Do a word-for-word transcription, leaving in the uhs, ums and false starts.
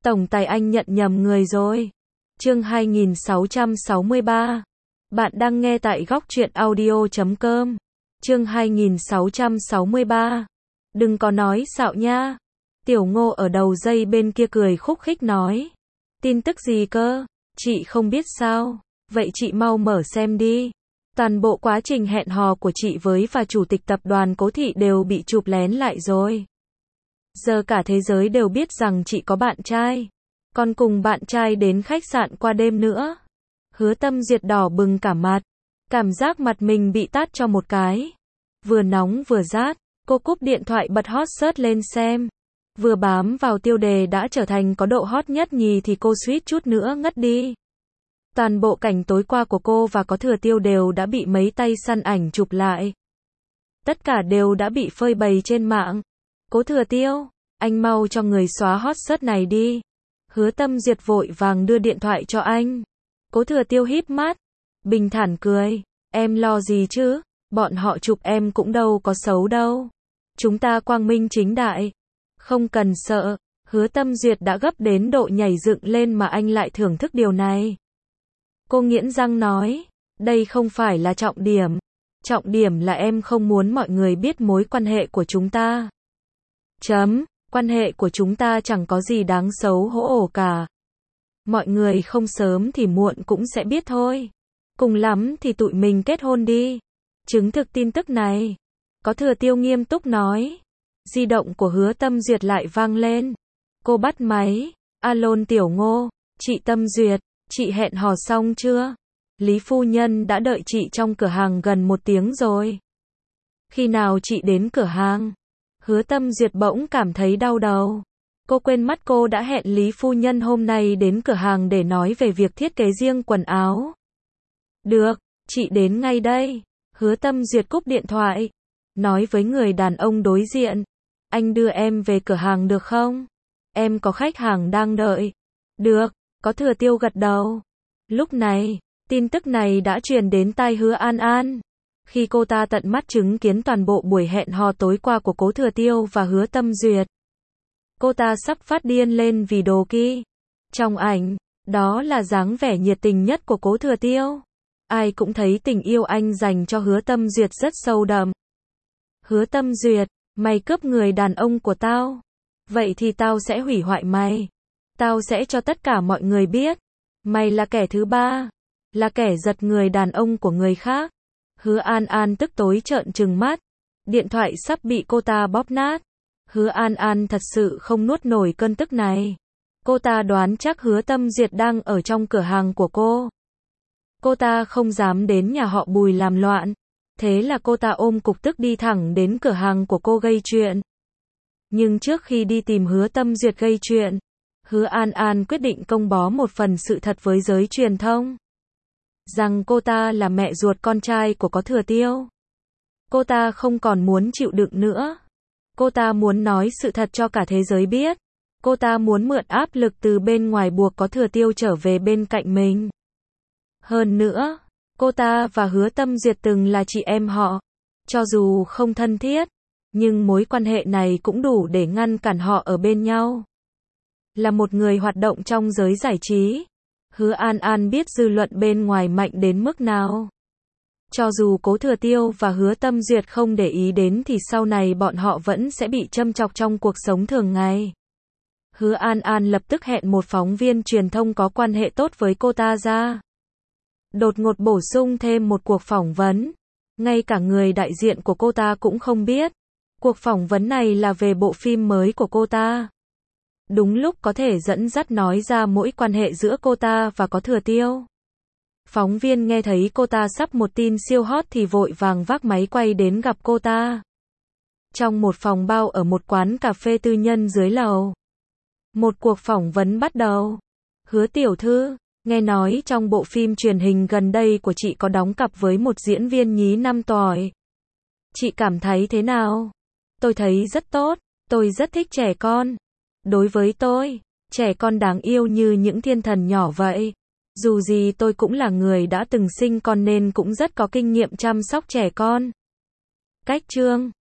Tổng tài anh nhận nhầm người rồi. Chương hai nghìn sáu trăm sáu mươi ba. Bạn đang nghe tại góc truyện audio chấm com. Chương hai nghìn sáu trăm sáu mươi ba. Đừng có nói xạo nha. Tiểu Ngô ở đầu dây bên kia cười khúc khích nói. Tin tức gì cơ? Chị không biết sao? Vậy chị mau mở xem đi. Toàn bộ quá trình hẹn hò của chị với và chủ tịch tập đoàn Cố Thị đều bị chụp lén lại rồi. Giờ cả thế giới đều biết rằng chị có bạn trai. Còn cùng bạn trai đến khách sạn qua đêm nữa. Hứa Tâm Duyệt đỏ bừng cả mặt. Cảm giác mặt mình bị tát cho một cái. Vừa nóng vừa rát. Cô cúp điện thoại bật hot search lên xem. Vừa bám vào tiêu đề đã trở thành có độ hot nhất nhì thì cô suýt chút nữa ngất đi. Toàn bộ cảnh tối qua của cô và Có Thừa Tiêu đều đã bị mấy tay săn ảnh chụp lại. Tất cả đều đã bị phơi bày trên mạng. Cố Thừa Tiêu, anh mau cho người xóa hot search này đi. Hứa Tâm Duyệt vội vàng đưa điện thoại cho anh. Cố Thừa Tiêu híp mắt, bình thản cười. Em lo gì chứ, bọn họ chụp em cũng đâu có xấu đâu. Chúng ta quang minh chính đại. Không cần sợ. Hứa Tâm Duyệt đã gấp đến độ nhảy dựng lên mà anh lại thưởng thức điều này. Cô nghiến răng nói, đây không phải là trọng điểm. Trọng điểm là em không muốn mọi người biết mối quan hệ của chúng ta. Chấm, quan hệ của chúng ta chẳng có gì đáng xấu hổ ổ cả. Mọi người không sớm thì muộn cũng sẽ biết thôi. Cùng lắm thì tụi mình kết hôn đi. Chứng thực tin tức này. Có Thừa Tiêu nghiêm túc nói. Di động của Hứa Tâm Duyệt lại vang lên. Cô bắt máy. Alo Tiểu Ngô, chị Tâm Duyệt, chị hẹn hò xong chưa? Lý phu nhân đã đợi chị trong cửa hàng gần một tiếng rồi. Khi nào chị đến cửa hàng? Hứa Tâm Duyệt bỗng cảm thấy đau đầu. Cô quên mất cô đã hẹn Lý phu nhân hôm nay đến cửa hàng để nói về việc thiết kế riêng quần áo. Được, chị đến ngay đây. Hứa Tâm Duyệt cúp điện thoại. Nói với người đàn ông đối diện. Anh đưa em về cửa hàng được không? Em có khách hàng đang đợi. Được, Có Thừa Tiêu gật đầu. Lúc này, tin tức này đã truyền đến tai Hứa An An. Khi cô ta tận mắt chứng kiến toàn bộ buổi hẹn hò tối qua của Cố Thừa Tiêu và Hứa Tâm Duyệt. Cô ta sắp phát điên lên vì đồ kia. Trong ảnh, đó là dáng vẻ nhiệt tình nhất của Cố Thừa Tiêu. Ai cũng thấy tình yêu anh dành cho Hứa Tâm Duyệt rất sâu đậm. Hứa Tâm Duyệt, mày cướp người đàn ông của tao. Vậy thì tao sẽ hủy hoại mày. Tao sẽ cho tất cả mọi người biết. Mày là kẻ thứ ba. Là kẻ giật người đàn ông của người khác. Hứa An An tức tối trợn trừng mắt. Điện thoại sắp bị cô ta bóp nát. Hứa An An thật sự không nuốt nổi cơn tức này. Cô ta đoán chắc Hứa Tâm Duyệt đang ở trong cửa hàng của cô. Cô ta không dám đến nhà họ Bùi làm loạn. Thế là cô ta ôm cục tức đi thẳng đến cửa hàng của cô gây chuyện. Nhưng trước khi đi tìm Hứa Tâm Duyệt gây chuyện, Hứa An An quyết định công bố một phần sự thật với giới truyền thông. Rằng cô ta là mẹ ruột con trai của Có Thừa Tiêu. Cô ta không còn muốn chịu đựng nữa. Cô ta muốn nói sự thật cho cả thế giới biết. Cô ta muốn mượn áp lực từ bên ngoài buộc Có Thừa Tiêu trở về bên cạnh mình. Hơn nữa, cô ta và Hứa Tâm Duyệt từng là chị em họ. Cho dù không thân thiết, nhưng mối quan hệ này cũng đủ để ngăn cản họ ở bên nhau. Là một người hoạt động trong giới giải trí, Hứa An An biết dư luận bên ngoài mạnh đến mức nào. Cho dù Cố Thừa Tiêu và Hứa Tâm Duyệt không để ý đến thì sau này bọn họ vẫn sẽ bị châm chọc trong cuộc sống thường ngày. Hứa An An lập tức hẹn một phóng viên truyền thông có quan hệ tốt với cô ta ra. Đột ngột bổ sung thêm một cuộc phỏng vấn. Ngay cả người đại diện của cô ta cũng không biết. Cuộc phỏng vấn này là về bộ phim mới của cô ta. Đúng lúc có thể dẫn dắt nói ra mỗi quan hệ giữa cô ta và Có Thừa Tiêu. Phóng viên nghe thấy cô ta sắp một tin siêu hot thì vội vàng vác máy quay đến gặp cô ta. Trong một phòng bao ở một quán cà phê tư nhân dưới lầu. Một cuộc phỏng vấn bắt đầu. Hứa tiểu thư, nghe nói trong bộ phim truyền hình gần đây của chị có đóng cặp với một diễn viên nhí năm tuổi. Chị cảm thấy thế nào? Tôi thấy rất tốt, tôi rất thích trẻ con. Đối với tôi, trẻ con đáng yêu như những thiên thần nhỏ vậy. Dù gì tôi cũng là người đã từng sinh con nên cũng rất có kinh nghiệm chăm sóc trẻ con. Cách chương